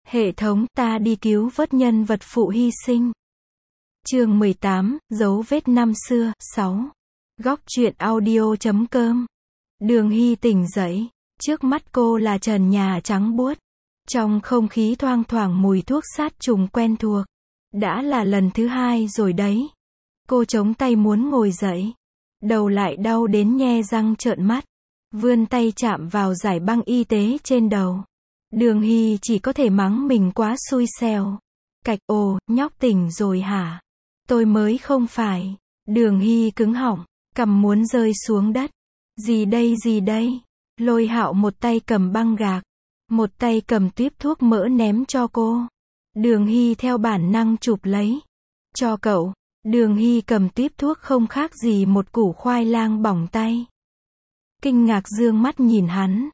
Hệ thống, ta đi cứu vớt nhân vật phụ hy sinh. Chương 18, dấu vết năm xưa, 6. Góc truyện audio.com. Đường Hy tỉnh dậy. Trước mắt cô là trần nhà trắng buốt. Trong không khí thoang thoảng mùi thuốc sát trùng quen thuộc. Đã là lần thứ 2 rồi đấy. Cô chống tay muốn ngồi dậy. Đầu lại đau đến nhe răng trợn mắt. Vươn tay chạm vào dải băng y tế trên đầu. Đường Hy chỉ có thể mắng mình quá xui xẻo. Cạch, ồ, nhóc tỉnh rồi hả? Tôi mới không phải. Đường Hy cứng họng, cằm muốn rơi xuống đất. Gì đây? Lôi Hạo một tay cầm băng gạc, một tay cầm tuýp thuốc mỡ ném cho cô. Đường Hy theo bản năng chụp lấy. Cho cậu. Đường Hy cầm tuýp thuốc không khác gì một củ khoai lang bỏng tay. Kinh ngạc dương mắt nhìn hắn.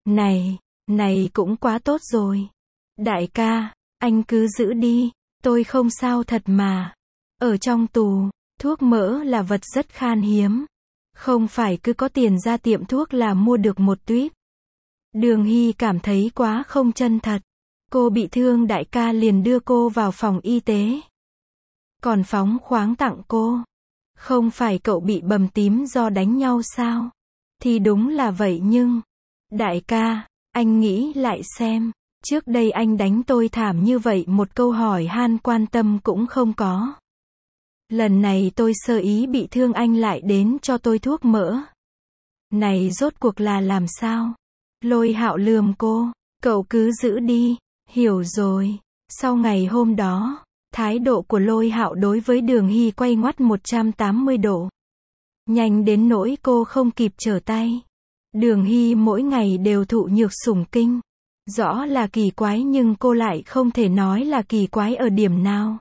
Này cũng quá tốt rồi. Đại ca, anh cứ giữ đi, tôi không sao thật mà. Ở trong tù, thuốc mỡ là vật rất khan hiếm. Không phải cứ có tiền ra tiệm thuốc là mua được một tuýp. Đường Hy cảm thấy quá không chân thật. Cô bị thương đại ca liền đưa cô vào phòng y tế. Còn phóng khoáng tặng cô. Không phải cậu bị bầm tím do đánh nhau sao? Thì đúng là vậy nhưng... Đại ca, anh nghĩ lại xem. Trước đây anh đánh tôi thảm như vậy một câu hỏi han quan tâm cũng không có. Lần này tôi sơ ý bị thương anh lại đến cho tôi thuốc mỡ. Này rốt cuộc là làm sao? Lôi Hạo lườm cô. Cậu cứ giữ đi. Hiểu rồi. Sau ngày hôm đó, thái độ của Lôi Hạo đối với Đường Hy quay ngoắt 180 độ. Nhanh đến nỗi cô không kịp trở tay. Đường Hy mỗi ngày đều thụ nhược sủng kinh. Rõ là kỳ quái nhưng cô lại không thể nói là kỳ quái ở điểm nào.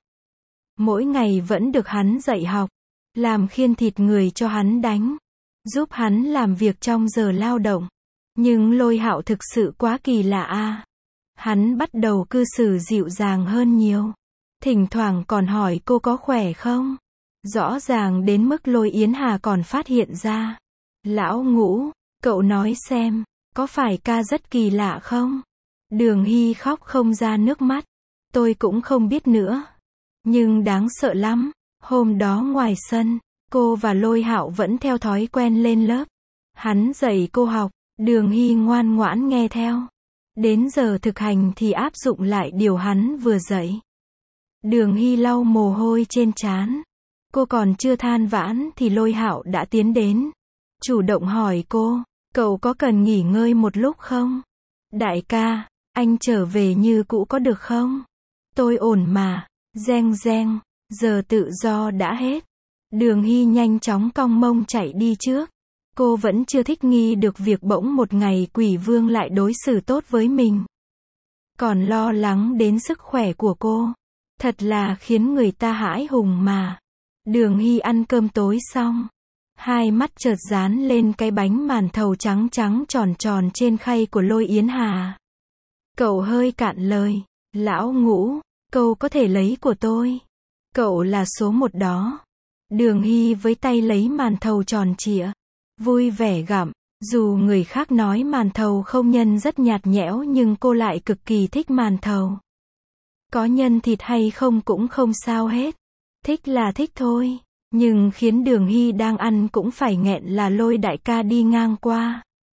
Mỗi ngày vẫn được hắn dạy học, làm khiên thịt người cho hắn đánh, giúp hắn làm việc trong giờ lao động. Nhưng Lôi Hạo thực sự quá kỳ lạ a. Hắn bắt đầu cư xử dịu dàng hơn nhiều. Thỉnh thoảng còn hỏi cô có khỏe không? Rõ ràng đến mức Lôi Yến Hà còn phát hiện ra. Lão Ngũ, cậu nói xem, có phải ca rất kỳ lạ không? Đường Hy khóc không ra nước mắt. Tôi cũng không biết nữa. Nhưng đáng sợ lắm. Hôm đó ngoài sân, cô và Lôi Hạo vẫn theo thói quen lên lớp. Hắn dạy cô học, Đường Hy ngoan ngoãn nghe theo. Đến giờ thực hành thì áp dụng lại điều hắn vừa dạy. Đường Hy lau mồ hôi trên trán. Cô còn chưa than vãn thì Lôi Hạo đã tiến đến. Chủ động hỏi cô, cậu có cần nghỉ ngơi một lúc không? Đại ca, anh trở về như cũ có được không? Tôi ổn mà. Reng, giờ tự do đã hết. Đường Hy nhanh chóng cong mông chạy đi trước. Cô vẫn chưa thích nghi được việc bỗng một ngày Quỷ Vương lại đối xử tốt với mình. Còn lo lắng đến sức khỏe của cô. Thật là khiến người ta hãi hùng mà. Đường Hy ăn cơm tối xong. Hai mắt chợt dán lên cái bánh màn thầu trắng tròn tròn trên khay của Lôi Yến Hà. Cậu hơi cạn lời. Lão Ngũ, cậu có thể lấy của tôi. Cậu là số 1 đó. Đường Hy với tay lấy màn thầu tròn trịa. Vui vẻ gặm. Dù người khác nói màn thầu không nhân rất nhạt nhẽo nhưng cô lại cực kỳ thích màn thầu. Có nhân thịt hay không cũng không sao hết. Thích là thích thôi. Nhưng khiến Đường Hy đang ăn cũng phải nghẹn là Lôi đại ca đi ngang qua.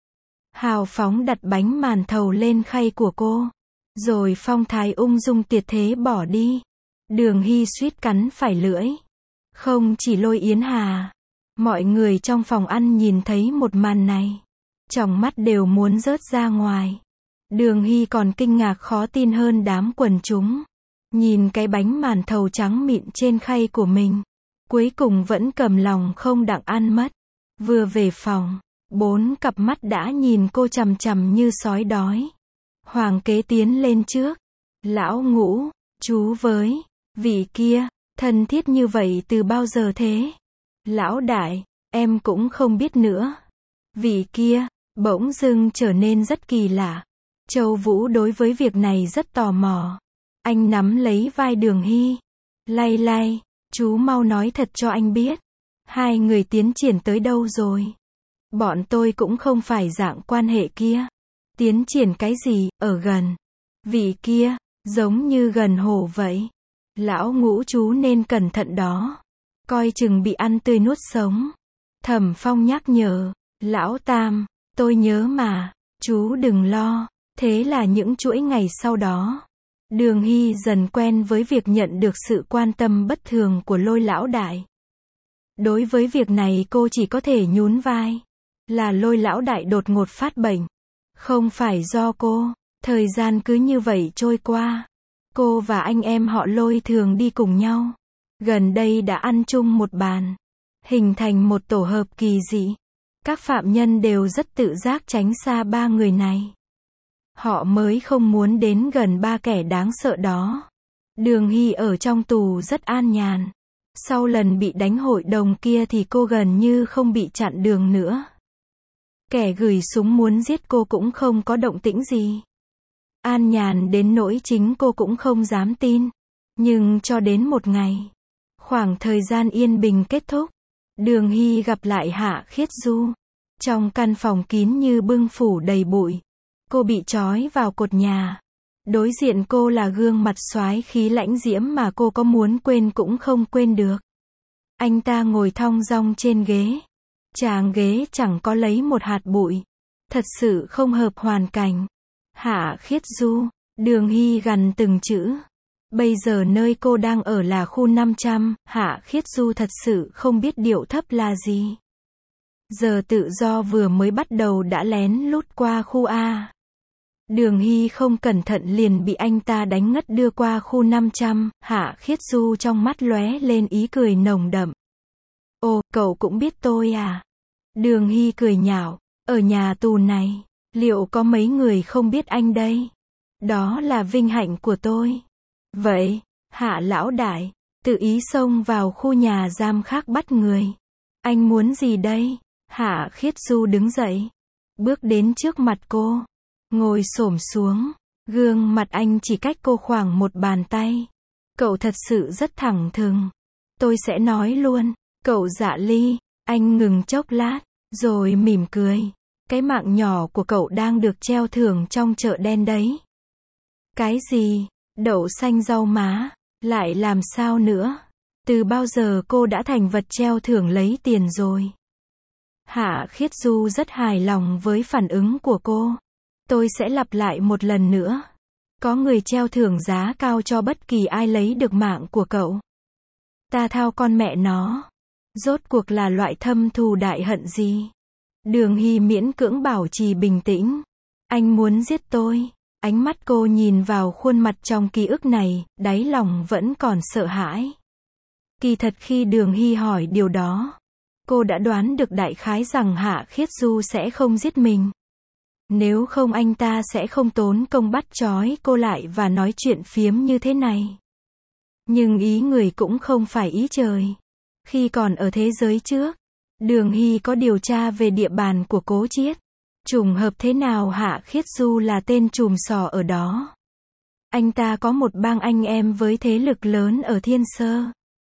Hào phóng đặt bánh màn thầu lên khay của cô. Rồi phong thái ung dung tiệt thế bỏ đi. Đường Hy suýt cắn phải lưỡi. Không chỉ Lôi Yến Hà. Mọi người trong phòng ăn nhìn thấy một màn này. Tròng mắt đều muốn rớt ra ngoài. Đường Hy còn kinh ngạc khó tin hơn đám quần chúng. Nhìn cái bánh màn thầu trắng mịn trên khay của mình. Cuối cùng vẫn cầm lòng không đặng ăn mất. Vừa về phòng, 4 cặp mắt đã nhìn cô chằm chằm như sói đói. Hoàng kế tiến lên trước. Lão Ngũ, chú với vị kia, thân thiết như vậy từ bao giờ thế? Lão đại, em cũng không biết nữa. Vị kia, bỗng dưng trở nên rất kỳ lạ. Châu Vũ đối với việc này rất tò mò. Anh nắm lấy vai Đường Hy. Lay, chú mau nói thật cho anh biết. Hai người tiến triển tới đâu rồi? Bọn tôi cũng không phải dạng quan hệ kia. Tiến triển cái gì, ở gần. Vị kia, giống như gần hổ vậy. Lão Ngũ chú nên cẩn thận đó. Coi chừng bị ăn tươi nuốt sống. Thẩm Phong nhắc nhở, Lão Tam, tôi nhớ mà, chú đừng lo. Thế là những chuỗi ngày sau đó, Đường Hy dần quen với việc nhận được sự quan tâm bất thường của Lôi lão đại. Đối với việc này cô chỉ có thể nhún vai. Là Lôi lão đại đột ngột phát bệnh. Không phải do cô. Thời gian cứ như vậy trôi qua. Cô và anh em họ Lôi thường đi cùng nhau. Gần đây đã ăn chung một bàn. Hình thành một tổ hợp kỳ dị. Các phạm nhân đều rất tự giác tránh xa ba người này. Họ mới không muốn đến gần ba kẻ đáng sợ đó. Đường Hy ở trong tù rất an nhàn. Sau lần bị đánh hội đồng kia thì cô gần như không bị chặn đường nữa. Kẻ gửi súng muốn giết cô cũng không có động tĩnh gì. An nhàn đến nỗi chính cô cũng không dám tin. Nhưng cho đến một ngày, khoảng thời gian yên bình kết thúc, Đường Hy gặp lại Hạ Khiết Du. Trong căn phòng kín như bưng phủ đầy bụi. Cô bị trói vào cột nhà. Đối diện cô là gương mặt soái khí lãnh diễm mà cô có muốn quên cũng không quên được. Anh ta ngồi thong dong trên ghế. Tràng ghế chẳng có lấy một hạt bụi. Thật sự không hợp hoàn cảnh. Hạ Khiết Du, Đường Hy gằn từng chữ. Bây giờ nơi cô đang ở là khu 500, Hạ Khiết Du thật sự không biết điệu thấp là gì. Giờ tự do vừa mới bắt đầu đã lén lút qua khu A. Đường Hy không cẩn thận liền bị anh ta đánh ngất đưa qua khu 500, Hạ Khiết Du trong mắt lóe lên ý cười nồng đậm. Ồ, cậu cũng biết tôi à? Đường Hy cười nhạo, ở nhà tù này, liệu có mấy người không biết anh đây? Đó là vinh hạnh của tôi. Vậy, Hạ lão đại, tự ý xông vào khu nhà giam khác bắt người. Anh muốn gì đây? Hạ Khiết Du đứng dậy, bước đến trước mặt cô, ngồi xổm xuống, gương mặt anh chỉ cách cô khoảng một bàn tay. Cậu thật sự rất thẳng thừng. Tôi sẽ nói luôn, cậu Dạ Ly. Anh ngừng chốc lát, rồi mỉm cười. Cái mạng nhỏ của cậu đang được treo thưởng trong chợ đen đấy. Cái gì? Đậu xanh rau má? Lại làm sao nữa? Từ bao giờ cô đã thành vật treo thưởng lấy tiền rồi? Hạ Khiết Du rất hài lòng với phản ứng của cô. Tôi sẽ lặp lại một lần nữa. Có người treo thưởng giá cao cho bất kỳ ai lấy được mạng của cậu. Ta thao con mẹ nó. Rốt cuộc là loại thâm thù đại hận gì? Đường Hy miễn cưỡng bảo trì bình tĩnh. Anh muốn giết tôi. Ánh mắt cô nhìn vào khuôn mặt trong ký ức này, đáy lòng vẫn còn sợ hãi. Kỳ thật khi Đường Hy hỏi điều đó, cô đã đoán được đại khái rằng Hạ Khiết Du sẽ không giết mình. Nếu không anh ta sẽ không tốn công bắt trói cô lại và nói chuyện phiếm như thế này. Nhưng ý người cũng không phải ý trời. Khi còn ở thế giới trước, Đường Hy có điều tra về địa bàn của Cố Chiết. Trùng hợp thế nào Hạ Khiết Du là tên trùm sò ở đó. Anh ta có một bang anh em với thế lực lớn ở Thiên Sơ.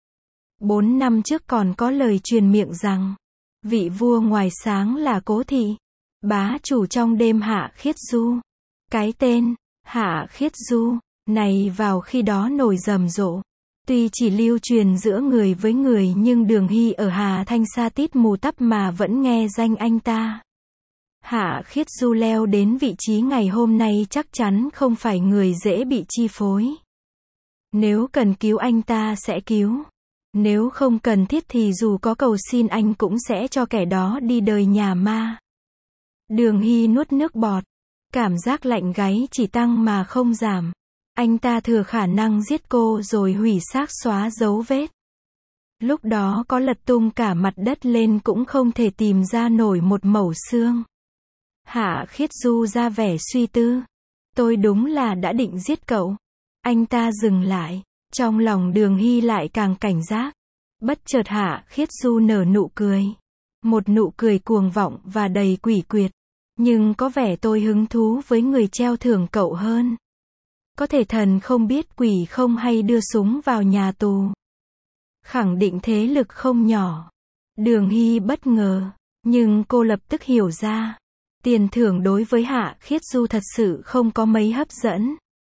4 năm trước còn có lời truyền miệng rằng, vị vua ngoài sáng là Cố Thị, bá chủ trong đêm Hạ Khiết Du. Cái tên, Hạ Khiết Du, này vào khi đó nổi rầm rộ. Tuy chỉ lưu truyền giữa người với người nhưng Đường Hy ở Hà Thanh sa tít mù tắp mà vẫn nghe danh anh ta. Hạ Khiết Du leo đến vị trí ngày hôm nay chắc chắn không phải người dễ bị chi phối. Nếu cần cứu anh ta sẽ cứu. Nếu không cần thiết thì dù có cầu xin anh cũng sẽ cho kẻ đó đi đời nhà ma. Đường Hy nuốt nước bọt. Cảm giác lạnh gáy chỉ tăng mà không giảm. Anh ta thừa khả năng giết cô rồi hủy xác xóa dấu vết. Lúc đó có lật tung cả mặt đất lên cũng không thể tìm ra nổi một mẩu xương. Hạ Khiết Du ra vẻ suy tư. Tôi đúng là đã định giết cậu. Anh ta dừng lại. Trong lòng Đường Hy lại càng cảnh giác. Bất chợt Hạ Khiết Du nở nụ cười. Một nụ cười cuồng vọng và đầy quỷ quyệt. Nhưng có vẻ tôi hứng thú với người treo thưởng cậu hơn. Có thể thần không biết quỷ không hay đưa súng vào nhà tù. Khẳng định thế lực không nhỏ. Đường Hy bất ngờ. Nhưng cô lập tức hiểu ra. Tiền thưởng đối với Hạ Khiết Du thật sự không có mấy hấp dẫn.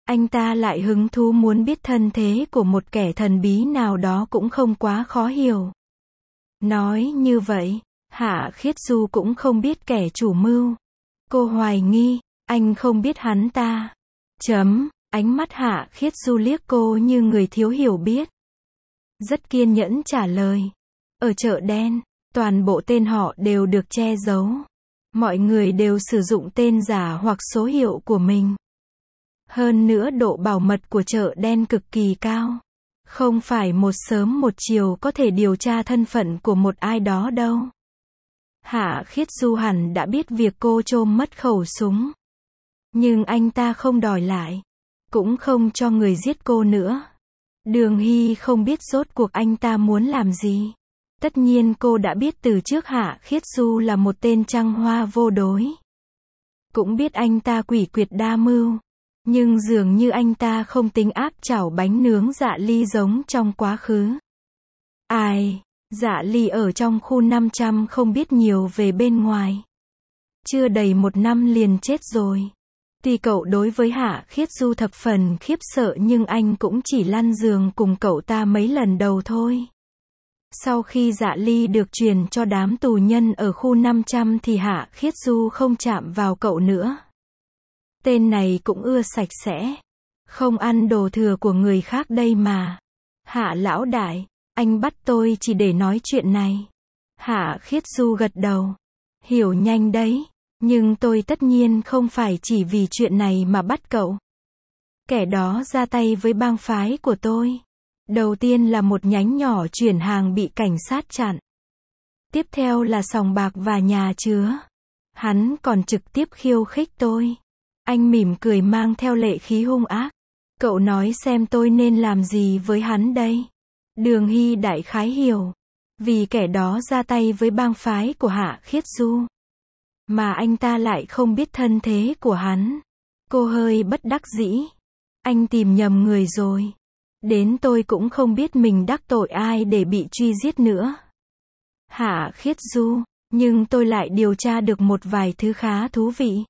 Anh ta lại hứng thú muốn biết thân thế của một kẻ thần bí nào đó cũng không quá khó hiểu. Nói như vậy, Hạ Khiết Du cũng không biết kẻ chủ mưu. Cô hoài nghi, anh không biết hắn ta. Ánh mắt Hạ Khiết Du liếc cô như người thiếu hiểu biết. Rất kiên nhẫn trả lời. Ở chợ đen, toàn bộ tên họ đều được che giấu. Mọi người đều sử dụng tên giả hoặc số hiệu của mình. Hơn nữa độ bảo mật của chợ đen cực kỳ cao. Không phải một sớm một chiều có thể điều tra thân phận của một ai đó đâu. Hạ Khiết Du hẳn đã biết việc cô trộm mất khẩu súng. Nhưng anh ta không đòi lại. Cũng không cho người giết cô nữa. Đường Hy không biết rốt cuộc anh ta muốn làm gì. Tất nhiên cô đã biết từ trước Hạ Khiết Du là một tên trăng hoa vô đối. Cũng biết anh ta quỷ quyệt đa mưu. Nhưng dường như anh ta không tính áp chảo bánh nướng Dạ Ly giống trong quá khứ. Ai, Dạ Ly ở trong khu 500 không biết nhiều về bên ngoài. Chưa đầy 1 năm liền chết rồi. Tuy cậu đối với Hạ Khiết Du thập phần khiếp sợ nhưng anh cũng chỉ lăn giường cùng cậu ta mấy lần đầu thôi. Sau khi Dạ Ly được truyền cho đám tù nhân ở khu 500 thì Hạ Khiết Du không chạm vào cậu nữa. Tên này cũng ưa sạch sẽ. Không ăn đồ thừa của người khác đây mà. Hạ lão đại, anh bắt tôi chỉ để nói chuyện này. Hạ Khiết Du gật đầu. Hiểu nhanh đấy. Nhưng tôi tất nhiên không phải chỉ vì chuyện này mà bắt cậu. Kẻ đó ra tay với bang phái của tôi. Đầu tiên là một nhánh nhỏ chuyển hàng bị cảnh sát chặn. Tiếp theo là sòng bạc và nhà chứa. Hắn còn trực tiếp khiêu khích tôi. Anh mỉm cười mang theo lệ khí hung ác. Cậu nói xem tôi nên làm gì với hắn đây? Đường Hy đại khái hiểu. Vì kẻ đó ra tay với bang phái của Hạ Khiết Du. Mà anh ta lại không biết thân thế của hắn. Cô hơi bất đắc dĩ. Anh tìm nhầm người rồi. Đến tôi cũng không biết mình đắc tội ai để bị truy giết nữa. Hạ Khiết Du, nhưng tôi lại điều tra được một vài thứ khá thú vị.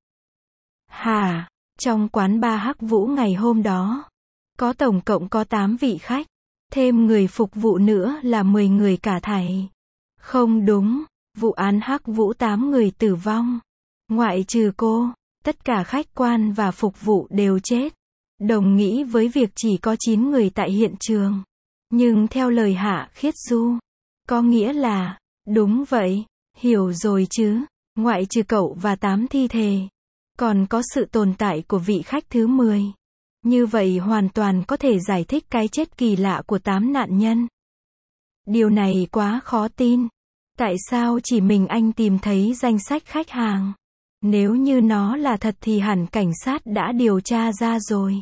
Trong quán bar Hắc Vũ ngày hôm đó, có tổng cộng có 8 vị khách, thêm người phục vụ nữa là 10 người cả thảy. Không đúng, vụ án Hắc Vũ 8 người tử vong. Ngoại trừ cô, tất cả khách quan và phục vụ đều chết. Đồng nghĩ với việc chỉ có 9 người tại hiện trường. Nhưng theo lời Hạ Khiết Du, có nghĩa là, đúng vậy, hiểu rồi chứ, ngoại trừ cậu và 8 thi thể. Còn có sự tồn tại của vị khách thứ 10. Như vậy hoàn toàn có thể giải thích cái chết kỳ lạ của 8 nạn nhân. Điều này quá khó tin. Tại sao chỉ mình anh tìm thấy danh sách khách hàng? Nếu như nó là thật thì hẳn cảnh sát đã điều tra ra rồi.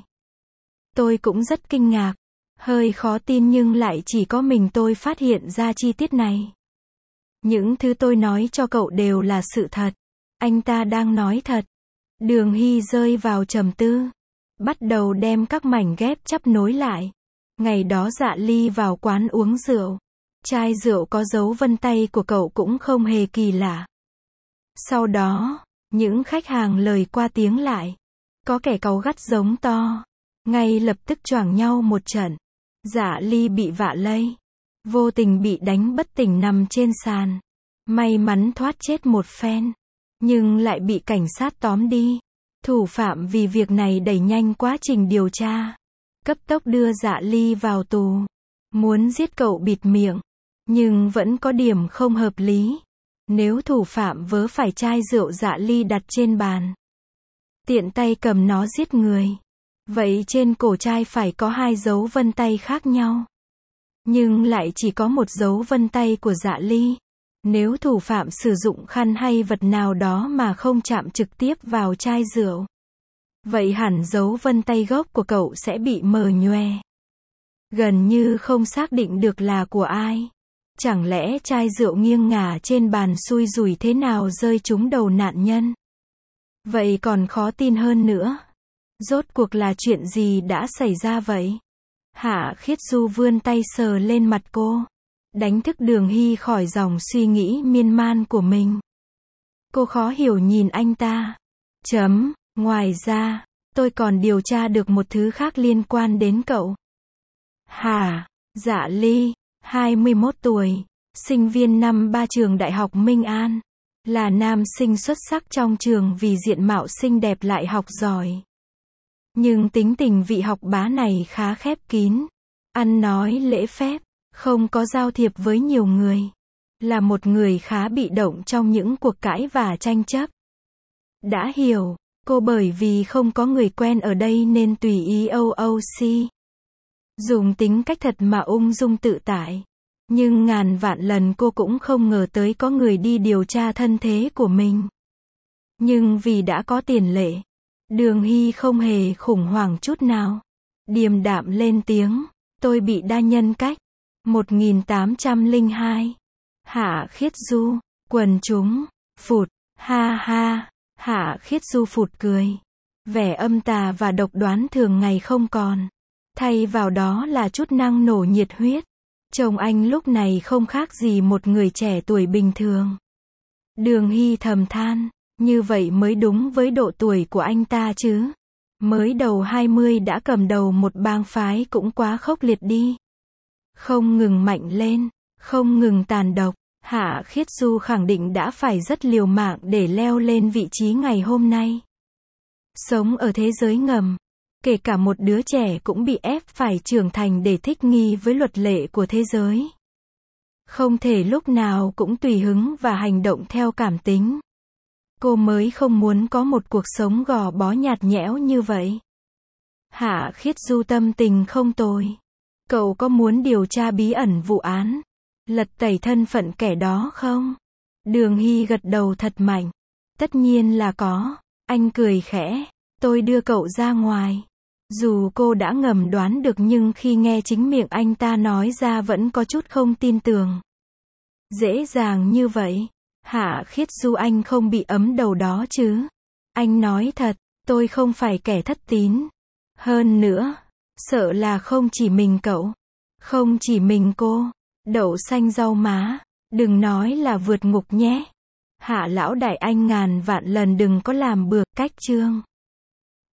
Tôi cũng rất kinh ngạc. Hơi khó tin nhưng lại chỉ có mình tôi phát hiện ra chi tiết này. Những thứ tôi nói cho cậu đều là sự thật. Anh ta đang nói thật. Đường Hy rơi vào trầm tư. Bắt đầu đem các mảnh ghép chắp nối lại. Ngày đó Dạ Ly vào quán uống rượu. Chai rượu có dấu vân tay của cậu cũng không hề kỳ lạ. Sau đó, những khách hàng lời qua tiếng lại. Có kẻ cáu gắt giống to. Ngay lập tức choảng nhau một trận. Dạ Ly bị vạ lây. Vô tình bị đánh bất tỉnh nằm trên sàn. May mắn thoát chết một phen. Nhưng lại bị cảnh sát tóm đi. Thủ phạm vì việc này đẩy nhanh quá trình điều tra. Cấp tốc đưa Dạ Ly vào tù. Muốn giết cậu bịt miệng. Nhưng vẫn có điểm không hợp lý. Nếu thủ phạm vớ phải chai rượu Dạ Ly đặt trên bàn. Tiện tay cầm nó giết người. Vậy trên cổ chai phải có 2 dấu vân tay khác nhau. Nhưng lại chỉ có một dấu vân tay của Dạ Ly. Nếu thủ phạm sử dụng khăn hay vật nào đó mà không chạm trực tiếp vào chai rượu. Vậy hẳn dấu vân tay gốc của cậu sẽ bị mờ nhòe. Gần như không xác định được là của ai. Chẳng lẽ chai rượu nghiêng ngả trên bàn xui rủi thế nào rơi trúng đầu nạn nhân? Vậy còn khó tin hơn nữa. Rốt cuộc là chuyện gì đã xảy ra vậy? Hạ Khiết Du vươn tay sờ lên mặt cô. Đánh thức Đường Hy khỏi dòng suy nghĩ miên man của mình. Cô khó hiểu nhìn anh ta. Ngoài ra, tôi còn điều tra được một thứ khác liên quan đến cậu. Hả? Dạ Ly, 21 tuổi, sinh viên năm 3 trường Đại học Minh An. Là nam sinh xuất sắc trong trường vì diện mạo xinh đẹp lại học giỏi. Nhưng tính tình vị học bá này khá khép kín. Ăn nói lễ phép, không có giao thiệp với nhiều người. Là một người khá bị động trong những cuộc cãi và tranh chấp. Đã hiểu, cô bởi vì không có người quen ở đây nên tùy ý OOC. Dùng tính cách thật mà ung dung tự tại. Nhưng ngàn vạn lần cô cũng không ngờ tới có người đi điều tra thân thế của mình. Nhưng vì đã có tiền lệ, Đường Hy không hề khủng hoảng chút nào. Điềm đạm lên tiếng, tôi bị đa nhân cách. 1802. Hạ Khiết Du, quần chúng, phụt, ha ha, Hạ Khiết Du phụt cười. Vẻ âm tà và độc đoán thường ngày không còn. Thay vào đó là chút năng nổ nhiệt huyết. Chồng anh lúc này không khác gì một người trẻ tuổi bình thường. Đường Hy thầm than, như vậy mới đúng với độ tuổi của anh ta chứ. Mới đầu 20 đã cầm đầu một bang phái cũng quá khốc liệt đi. Không ngừng mạnh lên, không ngừng tàn độc, Hạ Khiết Du khẳng định đã phải rất liều mạng để leo lên vị trí ngày hôm nay. Sống ở thế giới ngầm, kể cả một đứa trẻ cũng bị ép phải trưởng thành để thích nghi với luật lệ của thế giới. Không thể lúc nào cũng tùy hứng và hành động theo cảm tính. Cô mới không muốn có một cuộc sống gò bó nhạt nhẽo như vậy. Hạ Khiết Du tâm tình không tồi. Cậu có muốn điều tra bí ẩn vụ án, lật tẩy thân phận kẻ đó không? Đường Hy gật đầu thật mạnh. Tất nhiên là có. Anh cười khẽ. Tôi đưa cậu ra ngoài. Dù cô đã ngầm đoán được nhưng khi nghe chính miệng anh ta nói ra vẫn có chút không tin tưởng. Dễ dàng như vậy. Hạ Khiết Du, anh không bị ấm đầu đó chứ? Anh nói thật, tôi không phải kẻ thất tín. Hơn nữa, sợ là không chỉ mình cậu, không chỉ mình cô. Đậu xanh rau má, đừng nói là vượt ngục nhé. Hạ lão đại, anh ngàn vạn lần đừng có làm bừa cách chương.